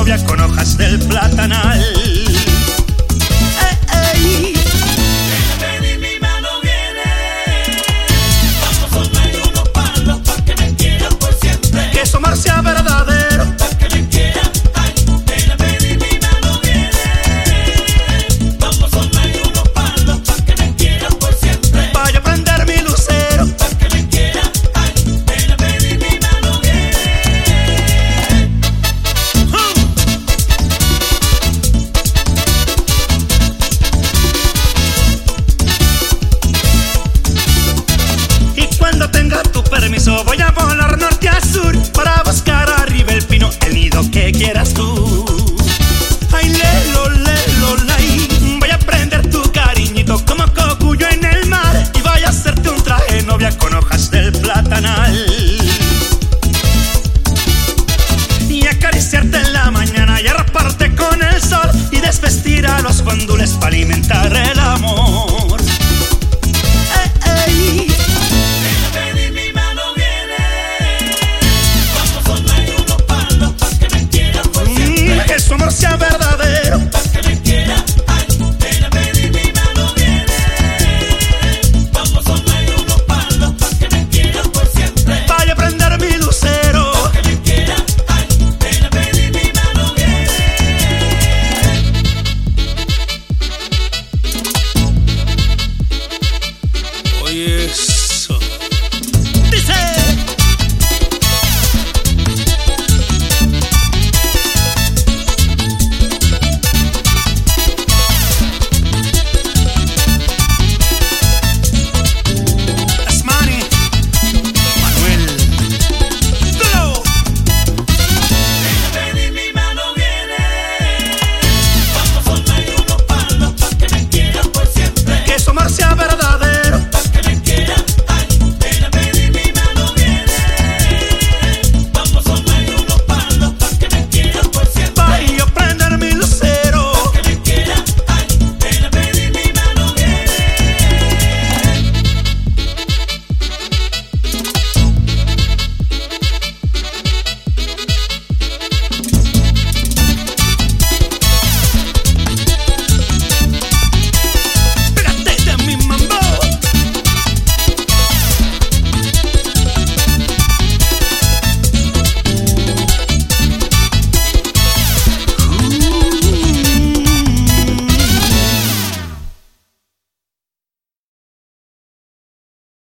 novia con hojas del platanal. Ven y mi mano viene. Vamos a sonar unos palos pa' que me quieran por siempre. Que su amor sea verdadero, Pa' que me quieran, ay. Ven y mi mano viene. Vamos a sonar unos palos pa' que me quieran por siempre. vaya a prender mi lucero. Pa' que me quieran, ay. Ven y mi mano viene. Y cuando tenga tu permiso voy a volar norte a sur para buscar arriba el pino, el nido que quieras tú. Ay, lelo, lay. Voy a prender tu cariñito como cocuyo en el mar y voy a hacerte un traje novia con hojas